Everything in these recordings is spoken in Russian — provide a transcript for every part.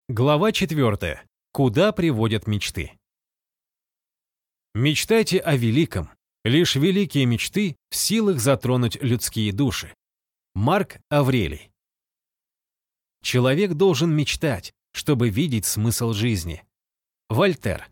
Глава 4. Куда приводят мечты? Мечтайте о великом. Лишь великие мечты в силах затронуть людские души. Марк Аврелий. Человек должен мечтать, чтобы видеть смысл жизни. Вольтер.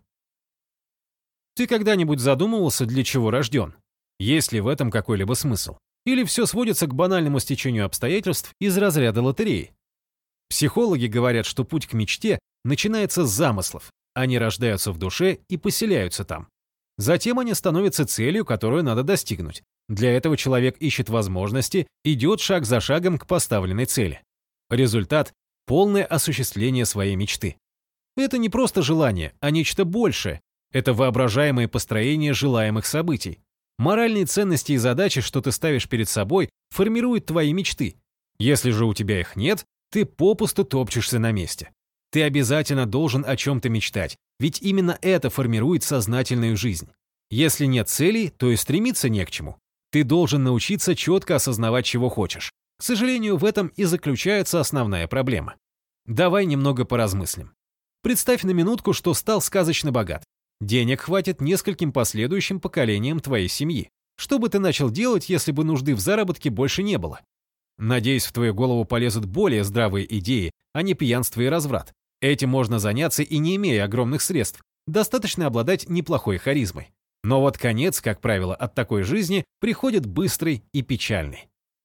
Ты когда-нибудь задумывался, для чего рожден? Есть ли в этом какой-либо смысл? Или все сводится к банальному стечению обстоятельств из разряда лотереи? Психологи говорят, что путь к мечте начинается с замыслов. Они рождаются в душе и поселяются там. Затем они становятся целью, которую надо достигнуть. Для этого человек ищет возможности, идет шаг за шагом к поставленной цели. Результат – полное осуществление своей мечты. Это не просто желание, а нечто большее. Это воображаемое построение желаемых событий. Моральные ценности и задачи, что ты ставишь перед собой, формируют твои мечты. Если же у тебя их нет, ты попусту топчешься на месте. Ты обязательно должен о чем-то мечтать, ведь именно это формирует сознательную жизнь. Если нет целей, то и стремиться не к чему. Ты должен научиться четко осознавать, чего хочешь. К сожалению, в этом и заключается основная проблема. Давай немного поразмыслим. Представь на минутку, что стал сказочно богат. Денег хватит нескольким последующим поколениям твоей семьи. Что бы ты начал делать, если бы нужды в заработке больше не было? Надеюсь, в твою голову полезут более здравые идеи, а не пьянство и разврат. Этим можно заняться и не имея огромных средств. Достаточно обладать неплохой харизмой. Но вот конец, как правило, от такой жизни приходит быстрый и печальный.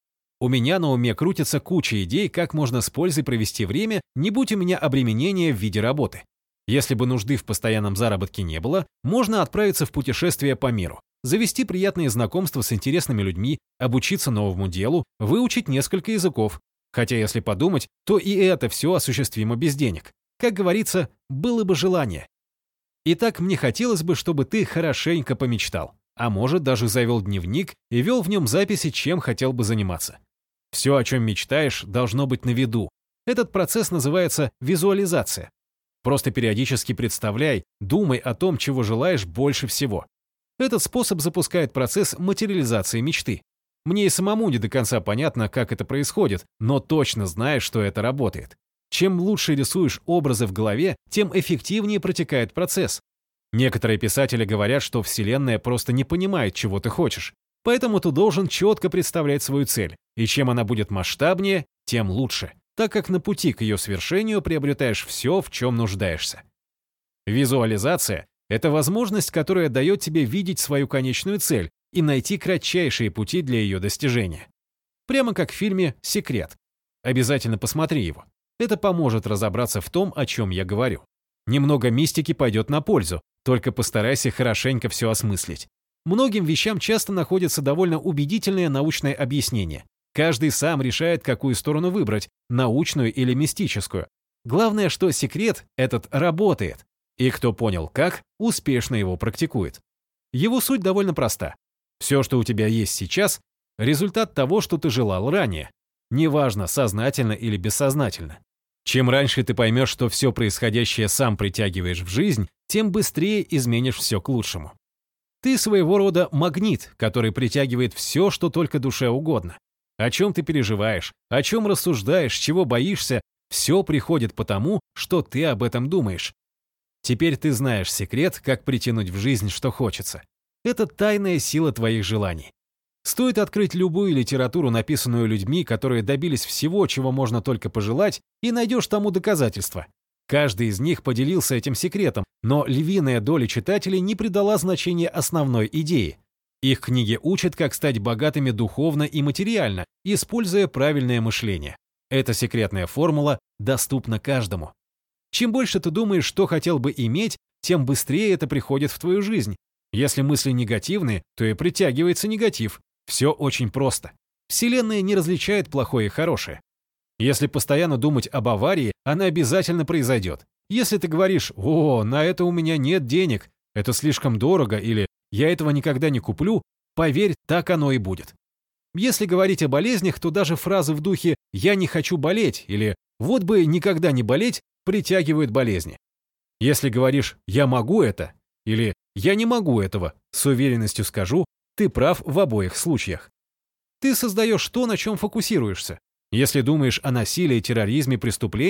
У меня на уме крутится куча идей, как можно с пользой провести время, не будь у меня обременения в виде работы. Если бы нужды в постоянном заработке не было, можно отправиться в путешествие по миру, завести приятные знакомства с интересными людьми, обучиться новому делу, выучить несколько языков. Хотя, если подумать, то и это все осуществимо без денег. Как говорится, было бы желание. Итак, мне хотелось бы, чтобы ты хорошенько помечтал, а может, даже завел дневник и вел в нем записи, чем хотел бы заниматься. Все, о чем мечтаешь, должно быть на виду. Этот процесс называется визуализация. Просто периодически представляй, думай о том, чего желаешь больше всего. Этот способ запускает процесс материализации мечты. Мне и самому не до конца понятно, как это происходит, но точно знаю, что это работает. Чем лучше рисуешь образы в голове, тем эффективнее протекает процесс. Некоторые писатели говорят, что Вселенная просто не понимает, чего ты хочешь. Поэтому ты должен четко представлять свою цель, и чем она будет масштабнее, тем лучше, так как на пути к ее свершению приобретаешь все, в чем нуждаешься. Визуализация – это возможность, которая дает тебе видеть свою конечную цель и найти кратчайшие пути для ее достижения. Прямо как в фильме «Секрет». Обязательно посмотри его. Это поможет разобраться в том, о чем я говорю. Немного мистики пойдет на пользу, только постарайся хорошенько все осмыслить. Многим вещам часто находится довольно убедительное научное объяснение. Каждый сам решает, какую сторону выбрать, научную или мистическую. Главное, что секрет этот работает. И кто понял как, успешно его практикует. Его суть довольно проста. Все, что у тебя есть сейчас, результат того, что ты желал ранее. Неважно, сознательно или бессознательно. Чем раньше ты поймешь, что все происходящее сам притягиваешь в жизнь, тем быстрее изменишь все к лучшему. Ты своего рода магнит, который притягивает все, что только душе угодно. О чем ты переживаешь, о чем рассуждаешь, чего боишься, все приходит потому, что ты об этом думаешь. Теперь ты знаешь секрет, как притянуть в жизнь, что хочется. Это тайная сила твоих желаний. Стоит открыть любую литературу, написанную людьми, которые добились всего, чего можно только пожелать, и найдешь тому доказательства. Каждый из них поделился этим секретом, но львиная доля читателей не придала значения основной идее. Их книги учат, как стать богатыми духовно и материально, используя правильное мышление. Эта секретная формула доступна каждому. Чем больше ты думаешь, что хотел бы иметь, тем быстрее это приходит в твою жизнь. Если мысли негативные, то и притягивается негатив. Все очень просто. Вселенная не различает плохое и хорошее. Если постоянно думать об аварии, она обязательно произойдет. Если ты говоришь «О, на это у меня нет денег, это слишком дорого» или «Я этого никогда не куплю», поверь, так оно и будет. Если говорить о болезнях, то даже фразы в духе «Я не хочу болеть» или «Вот бы никогда не болеть» притягивают болезни. Если говоришь «Я могу это» или «Я не могу этого», с уверенностью скажу, ты прав в обоих случаях. Ты создаешь то, на чем фокусируешься. Если думаешь о насилии, терроризме, преступлениях,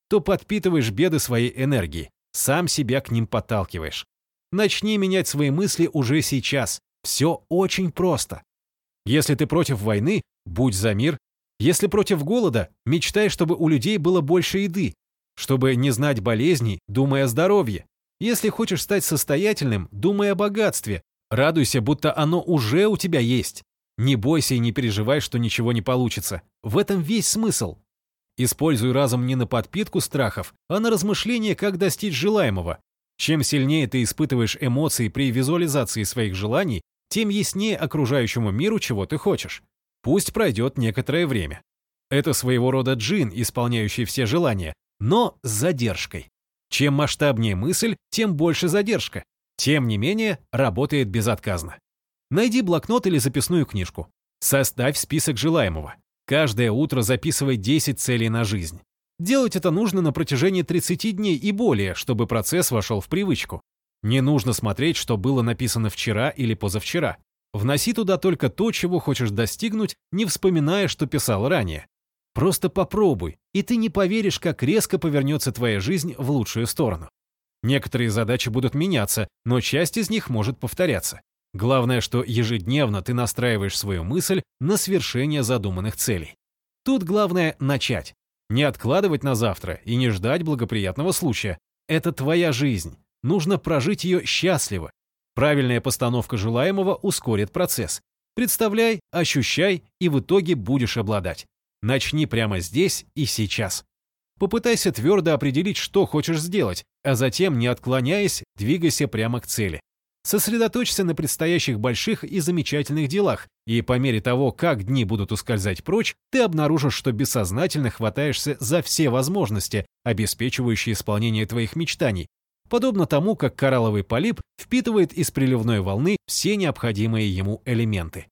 то подпитываешь беды своей энергией, сам себя к ним подталкиваешь. Начни менять свои мысли уже сейчас. Все очень просто. Если ты против войны, будь за мир. Если против голода, мечтай, чтобы у людей было больше еды. Чтобы не знать болезней, думай о здоровье. Если хочешь стать состоятельным, думай о богатстве. Радуйся, будто оно уже у тебя есть. Не бойся и не переживай, что ничего не получится. В этом весь смысл. Используй разум не на подпитку страхов, а на размышление, как достичь желаемого. Чем сильнее ты испытываешь эмоции при визуализации своих желаний, тем яснее окружающему миру, чего ты хочешь. Пусть пройдет некоторое время. Это своего рода джин, исполняющий все желания, но с задержкой. Чем масштабнее мысль, тем больше задержка. Тем не менее, работает безотказно. Найди блокнот или записную книжку. Составь список желаемого. Каждое утро записывай 10 целей на жизнь. Делать это нужно на протяжении 30 дней и более, чтобы процесс вошел в привычку. Не нужно смотреть, что было написано вчера или позавчера. Вноси туда только то, чего хочешь достигнуть, не вспоминая, что писал ранее. Просто попробуй, и ты не поверишь, как резко повернется твоя жизнь в лучшую сторону. Некоторые задачи будут меняться, но часть из них может повторяться. Главное, что ежедневно ты настраиваешь свою мысль на свершение задуманных целей. Тут главное начать. Не откладывать на завтра и не ждать благоприятного случая. Это твоя жизнь. Нужно прожить ее счастливо. Правильная постановка желаемого ускорит процесс. Представляй, ощущай и в итоге будешь обладать. Начни прямо здесь и сейчас. Попытайся твердо определить, что хочешь сделать, а затем, не отклоняясь, двигайся прямо к цели. Сосредоточься на предстоящих больших и замечательных делах, и по мере того, как дни будут ускользать прочь, ты обнаружишь, что бессознательно хватаешься за все возможности, обеспечивающие исполнение твоих мечтаний, подобно тому, как коралловый полип впитывает из приливной волны все необходимые ему элементы.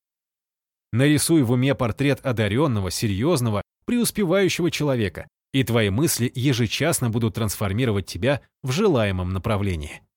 Нарисуй в уме портрет одаренного, серьезного, преуспевающего человека, и твои мысли ежечасно будут трансформировать тебя в желаемом направлении.